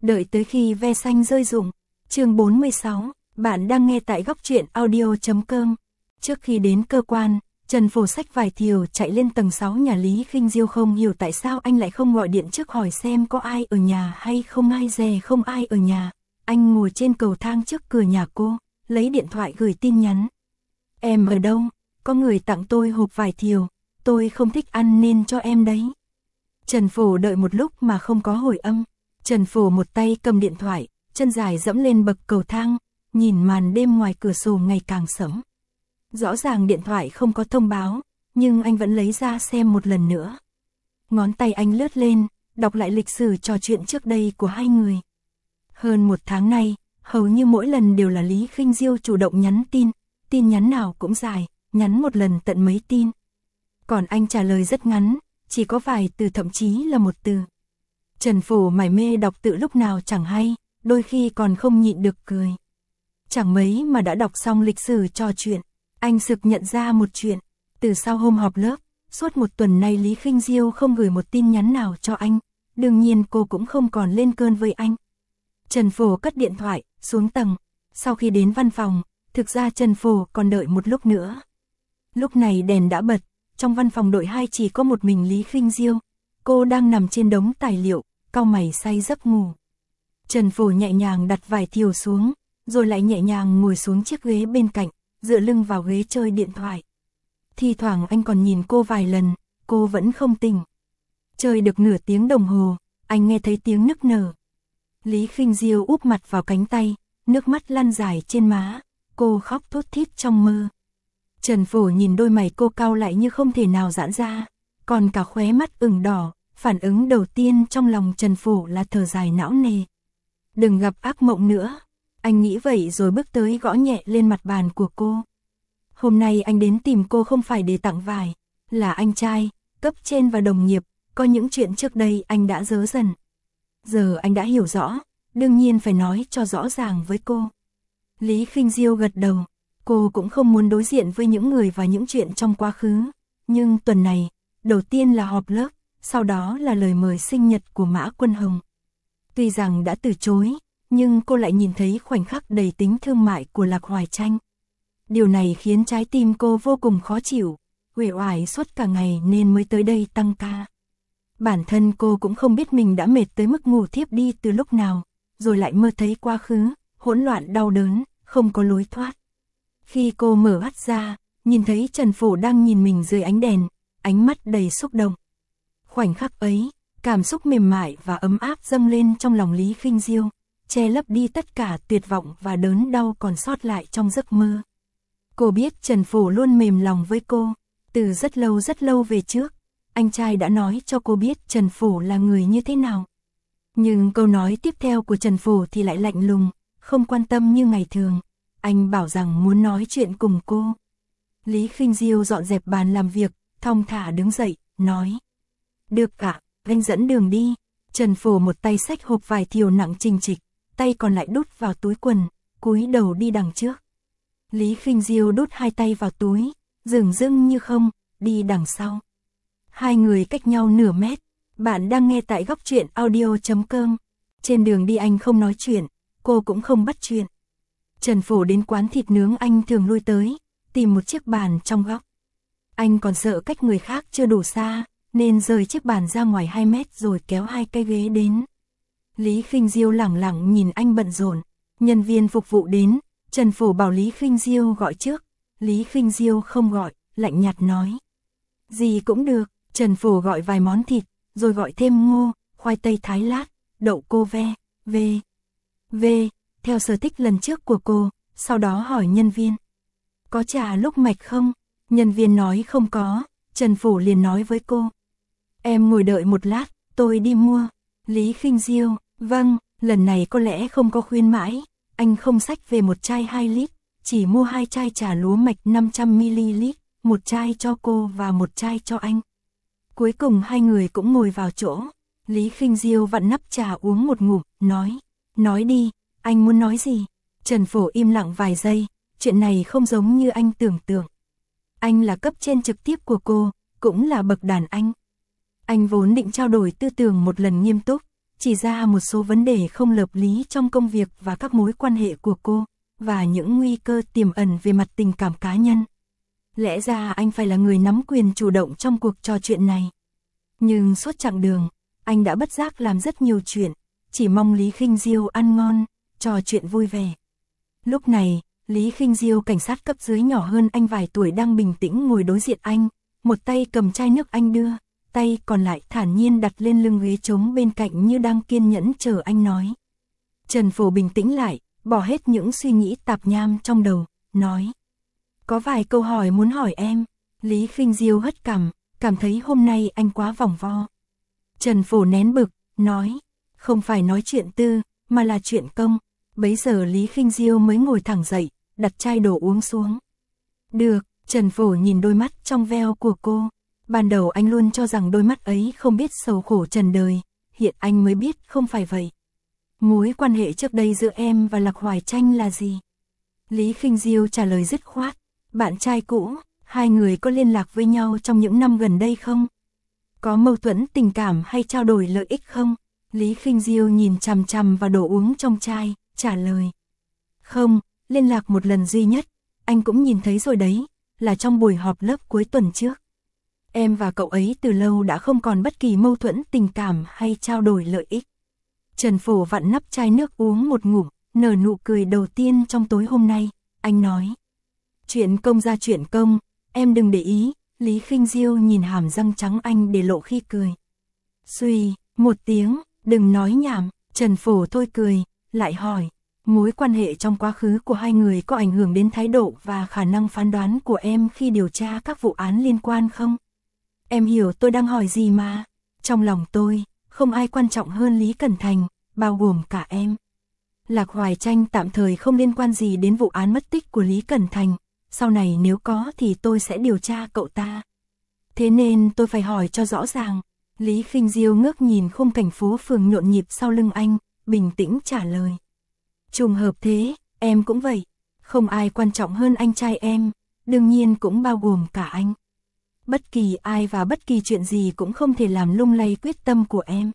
Đợi tới khi ve xanh rơi rụng. Chương 46, bạn đang nghe tại góc truyện audio.com. Trước khi đến cơ quan, Trần Phổ xách vài thiều chạy lên tầng 6 nhà Lý Khinh Diêu, không hiểu tại sao anh lại không gọi điện trước hỏi xem có ai ở nhà hay không, ai dè không ai ở nhà. Anh ngồi trên cầu thang trước cửa nhà cô, lấy điện thoại gửi tin nhắn. Em ở đâu? Có người tặng tôi hộp vải thiều, tôi không thích ăn nên cho em đấy. Trần Phổ đợi một lúc mà không có hồi âm. Trần Phổ một tay cầm điện thoại, chân dài dẫm lên bậc cầu thang, nhìn màn đêm ngoài cửa sổ ngày càng sẫm. Rõ ràng điện thoại không có thông báo, nhưng anh vẫn lấy ra xem một lần nữa. Ngón tay anh lướt lên, đọc lại lịch sử trò chuyện trước đây của hai người. Hơn một tháng nay, hầu như mỗi lần đều là Lý Khinh Diêu chủ động nhắn tin nhắn nào cũng dài, nhắn một lần tận mấy tin. Còn anh trả lời rất ngắn, chỉ có vài từ, thậm chí là một từ. Trần Phổ mải mê đọc tự lúc nào chẳng hay, đôi khi còn không nhịn được cười. Chẳng mấy mà đã đọc xong lịch sử trò chuyện, anh sực nhận ra một chuyện. Từ sau hôm họp lớp, suốt một tuần nay Lý Khinh Diêu không gửi một tin nhắn nào cho anh, đương nhiên cô cũng không còn lên cơn với anh. Trần Phổ cất điện thoại, xuống tầng. Sau khi đến văn phòng, thực ra Trần Phổ còn đợi một lúc nữa. Lúc này đèn đã bật, trong văn phòng đội 2 chỉ có một mình Lý Khinh Diêu. Cô đang nằm trên đống tài liệu, cau mày say giấc ngủ. Trần Phổ nhẹ nhàng đặt vài thiều xuống, rồi lại nhẹ nhàng ngồi xuống chiếc ghế bên cạnh, dựa lưng vào ghế chơi điện thoại. Thi thoảng anh còn nhìn cô vài lần, cô vẫn không tỉnh. Chơi được nửa tiếng đồng hồ, anh nghe thấy tiếng nức nở. Lý Khinh Diêu úp mặt vào cánh tay, nước mắt lăn dài trên má, cô khóc thút thít trong mơ. Trần Phổ nhìn đôi mày cô cau lại như không thể nào giãn ra, còn cả khóe mắt ửng đỏ. Phản ứng đầu tiên trong lòng Trần Phổ là thở dài não nề. Đừng gặp ác mộng nữa. Anh nghĩ vậy rồi bước tới gõ nhẹ lên mặt bàn của cô. Hôm nay anh đến tìm cô không phải để tặng vải, là anh trai, cấp trên và đồng nghiệp, có những chuyện trước đây anh đã dớ dần. Giờ anh đã hiểu rõ, đương nhiên phải nói cho rõ ràng với cô. Lý Khinh Diêu gật đầu, cô cũng không muốn đối diện với những người và những chuyện trong quá khứ. Nhưng tuần này, đầu tiên là họp lớp, sau đó là lời mời sinh nhật của Mã Quân Hồng. Tuy rằng đã từ chối, nhưng cô lại nhìn thấy khoảnh khắc đầy tính thương mại của Lạc Hoài Tranh. Điều này khiến trái tim cô vô cùng khó chịu, uể oải suốt cả ngày nên mới tới đây tăng ca. Bản thân cô cũng không biết mình đã mệt tới mức ngủ thiếp đi từ lúc nào, rồi lại mơ thấy quá khứ, hỗn loạn đau đớn, không có lối thoát. Khi cô mở mắt ra, nhìn thấy Trần Phổ đang nhìn mình dưới ánh đèn, ánh mắt đầy xúc động. Khoảnh khắc ấy, cảm xúc mềm mại và ấm áp dâng lên trong lòng Lý Khinh Diêu, che lấp đi tất cả tuyệt vọng và đớn đau còn sót lại trong giấc mơ. Cô biết Trần Phổ luôn mềm lòng với cô, từ rất lâu về trước, anh trai đã nói cho cô biết Trần Phổ là người như thế nào. Nhưng câu nói tiếp theo của Trần Phổ thì lại lạnh lùng, không quan tâm như ngày thường. Anh bảo rằng muốn nói chuyện cùng cô. Lý Khinh Diêu dọn dẹp bàn làm việc, thong thả đứng dậy, nói. Được cả, anh dẫn đường đi. Trần Phổ một tay xách hộp vải thiều nặng trình trịch, tay còn lại đút vào túi quần, cúi đầu đi đằng trước. Lý Khinh Diêu đút hai tay vào túi, dửng dưng như không, đi đằng sau. Hai người cách nhau nửa mét. Bạn đang nghe tại góc truyện audio.com. Trên đường đi anh không nói chuyện, cô cũng không bắt chuyện. Trần Phổ đến quán thịt nướng anh thường lui tới, tìm một chiếc bàn trong góc. Anh còn sợ cách người khác chưa đủ xa, nên rời chiếc bàn ra ngoài 2 mét rồi kéo hai cái ghế đến. Lý Khinh Diêu lẳng lặng nhìn anh bận rộn. Nhân viên phục vụ đến, Trần Phổ bảo Lý Khinh Diêu gọi trước. Lý Khinh Diêu không gọi, lạnh nhạt nói. Gì cũng được. Trần Phổ gọi vài món thịt, rồi gọi thêm ngô, khoai tây thái lát, đậu cô ve, theo sở thích lần trước của cô, sau đó hỏi nhân viên. Có trà lúc mạch không? Nhân viên nói không có, Trần Phổ liền nói với cô. Em ngồi đợi một lát, tôi đi mua. Lý Khinh Diêu, vâng, lần này có lẽ không có khuyến mãi, anh không xách về một chai 2 lít, chỉ mua 2 chai trà lúa mạch 500ml, một chai cho cô và một chai cho anh. Cuối cùng hai người cũng ngồi vào chỗ. Lý Khinh Diêu vặn nắp trà uống một ngụm, nói đi, anh muốn nói gì? Trần Phổ im lặng vài giây, chuyện này không giống như anh tưởng tượng. Anh là cấp trên trực tiếp của cô, cũng là bậc đàn anh. Anh vốn định trao đổi tư tưởng một lần nghiêm túc, chỉ ra một số vấn đề không hợp lý trong công việc và các mối quan hệ của cô, và những nguy cơ tiềm ẩn về mặt tình cảm cá nhân. Lẽ ra anh phải là người nắm quyền chủ động trong cuộc trò chuyện này. Nhưng suốt chặng đường, anh đã bất giác làm rất nhiều chuyện, chỉ mong Lý Khinh Diêu ăn ngon, trò chuyện vui vẻ. Lúc này, Lý Khinh Diêu cảnh sát cấp dưới nhỏ hơn anh vài tuổi đang bình tĩnh ngồi đối diện anh, một tay cầm chai nước anh đưa, tay còn lại thản nhiên đặt lên lưng ghế trống bên cạnh như đang kiên nhẫn chờ anh nói. Trần Phổ bình tĩnh lại, bỏ hết những suy nghĩ tạp nham trong đầu, nói. Có vài câu hỏi muốn hỏi em. Lý Khinh Diêu hất cằm, cảm thấy hôm nay anh quá vòng vo. Trần Phổ nén bực, nói. Không phải nói chuyện tư, mà là chuyện công. Bấy giờ Lý Khinh Diêu mới ngồi thẳng dậy, đặt chai đồ uống xuống. Được, Trần Phổ nhìn đôi mắt trong veo của cô. Ban đầu anh luôn cho rằng đôi mắt ấy không biết sầu khổ trần đời, hiện anh mới biết không phải vậy. Mối quan hệ trước đây giữa em và Lạc Hoài Tranh là gì? Lý Khinh Diêu trả lời dứt khoát. Bạn trai cũ, hai người có liên lạc với nhau trong những năm gần đây không? Có mâu thuẫn tình cảm hay trao đổi lợi ích không? Lý Khinh Diêu nhìn chằm chằm vào đồ uống trong chai, trả lời. Không, liên lạc một lần duy nhất, anh cũng nhìn thấy rồi đấy, là trong buổi họp lớp cuối tuần trước. Em và cậu ấy từ lâu đã không còn bất kỳ mâu thuẫn tình cảm hay trao đổi lợi ích. Trần Phổ vặn nắp chai nước uống một ngụm, nở nụ cười đầu tiên trong tối hôm nay, anh nói. Chuyện công ra chuyện công, em đừng để ý. Lý Khinh Diêu nhìn hàm răng trắng anh để lộ khi cười. Xuy, một tiếng, đừng nói nhảm. Trần Phổ thôi cười, lại hỏi. Mối quan hệ trong quá khứ của hai người có ảnh hưởng đến thái độ và khả năng phán đoán của em khi điều tra các vụ án liên quan không? Em hiểu tôi đang hỏi gì mà. Trong lòng tôi, không ai quan trọng hơn Lý Cẩn Thành, bao gồm cả em. Lạc Hoài Tranh tạm thời không liên quan gì đến vụ án mất tích của Lý Cẩn Thành. Sau này nếu có thì tôi sẽ điều tra cậu ta. Thế nên tôi phải hỏi cho rõ ràng. Lý Khinh Diêu ngước nhìn khung cảnh phố phường nhộn nhịp sau lưng anh, bình tĩnh trả lời. Trùng hợp thế, em cũng vậy. Không ai quan trọng hơn anh trai em, đương nhiên cũng bao gồm cả anh. Bất kỳ ai và bất kỳ chuyện gì cũng không thể làm lung lay quyết tâm của em.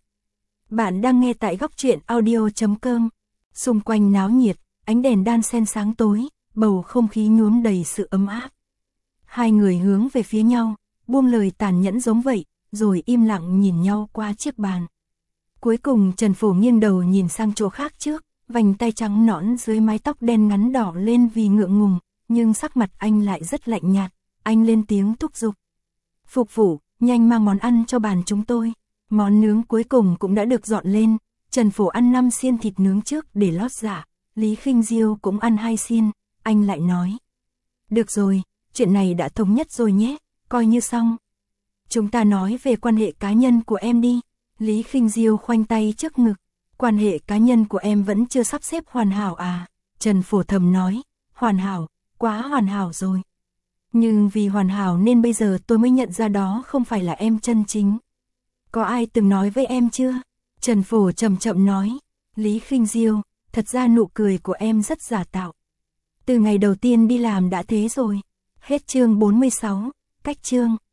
Bạn đang nghe tại góc truyện audio.com. Xung quanh náo nhiệt, ánh đèn đan xen sáng tối, bầu không khí nhuốm đầy sự ấm áp. Hai người hướng về phía nhau, buông lời tàn nhẫn giống vậy, rồi im lặng nhìn nhau qua chiếc bàn. Cuối cùng Trần Phổ nghiêng đầu nhìn sang chỗ khác trước, vành tay trắng nõn dưới mái tóc đen ngắn đỏ lên vì ngượng ngùng, nhưng sắc mặt anh lại rất lạnh nhạt, anh lên tiếng thúc giục. Phục vụ, nhanh mang món ăn cho bàn chúng tôi. Món nướng cuối cùng cũng đã được dọn lên, Trần Phổ ăn 5 xiên thịt nướng trước để lót dạ, Lý Khinh Diêu cũng ăn 2 xiên, anh lại nói. Được rồi, chuyện này đã thống nhất rồi nhé, coi như xong. Chúng ta nói về quan hệ cá nhân của em đi. Lý Khinh Diêu khoanh tay trước ngực. Quan hệ cá nhân của em vẫn chưa sắp xếp hoàn hảo à? Trần Phổ thầm nói. Hoàn hảo, quá hoàn hảo rồi. Nhưng vì hoàn hảo nên bây giờ tôi mới nhận ra đó không phải là em chân chính. Có ai từng nói với em chưa? Trần Phổ chậm chậm nói. Lý Khinh Diêu, thật ra nụ cười của em rất giả tạo. Từ ngày đầu tiên đi làm đã thế rồi. Hết chương 46, cách chương.